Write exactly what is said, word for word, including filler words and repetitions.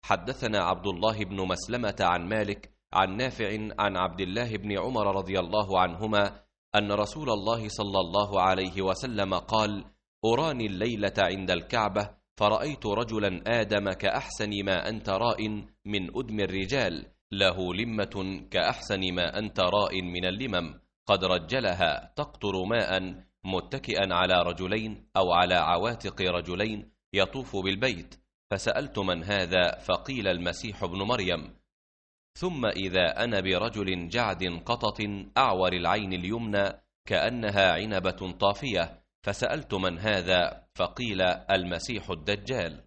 حدثنا عبد الله بن مسلمة عن مالك عن نافع عن عبد الله بن عمر رضي الله عنهما أن رسول الله صلى الله عليه وسلم قال: أراني الليلة عند الكعبة فرأيت رجلا آدم كأحسن ما أنت راء من أدم الرجال، له لمة كأحسن ما أنت راء من اللمم، قد رجلها تقطر ماء، متكئا على رجلين أو على عواتق رجلين يطوف بالبيت. فسألت: من هذا؟ فقيل: المسيح ابن مريم. ثم إذا أنا برجل جعد قطط أعور العين اليمنى كأنها عنبة طافية، فسألت: من هذا؟ فقيل: المسيح الدجال.